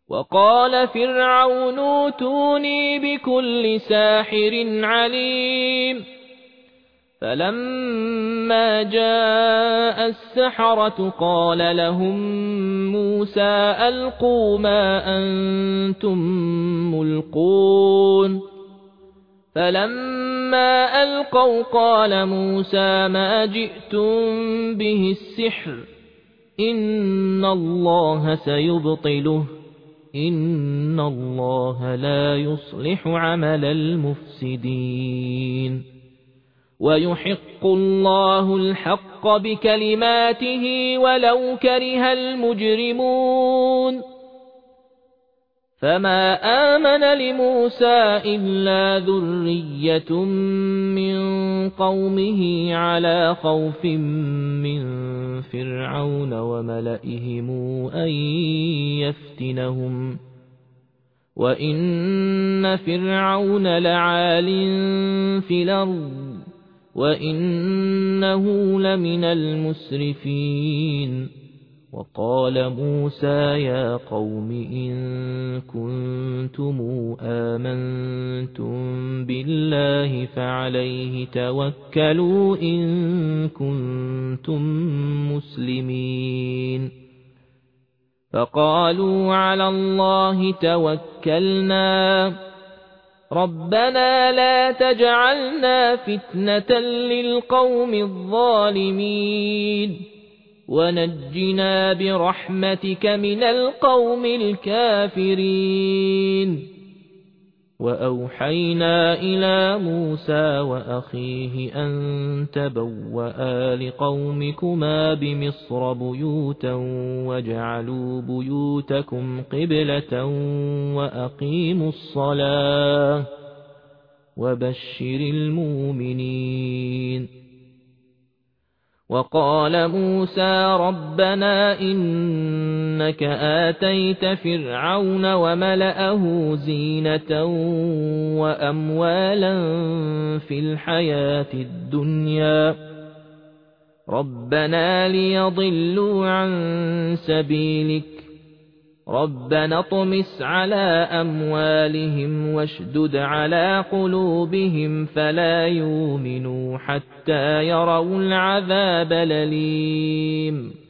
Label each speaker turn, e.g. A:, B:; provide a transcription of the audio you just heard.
A: وقال فرعون ائتوني بكل ساحر عليم فلما جاء السحرة قال لهم موسى ألقوا ما أنتم ملقون فلما ألقوا قال موسى ما جئتم به السحر إن الله سيبطله إن الله لا يصلح عمل المفسدين ويحق الله الحق بكلماته ولو كره المجرمون فما آمن لموسى إلا ذرية من قومه على خوف من فرعون وملئهم أن يفتنهم وإن فرعون لعال في الأرض وإنه لمن المسرفين وقال موسى يا قوم إن كنتم آمنتم بالله فعليه توكلوا إن كنتم مسلمين فقالوا على الله توكلنا ربنا لا تجعلنا فتنة للقوم الظالمين ونجنا برحمتك من القوم الكافرين وأوحينا إلى موسى وأخيه أن تبوأ لقومكما بمصر بيوتا واجعلوا بيوتكم قبلة وأقيموا الصلاة وبشر المؤمنين وقال موسى ربنا إنك آتيت فرعون وملأه زينة وأموالا في الحياة الدنيا ربنا ليضلوا عن سبيلك ربنا اطمس على أموالهم واشدد على قلوبهم فلا يؤمنوا حتى يروا العذاب الأليم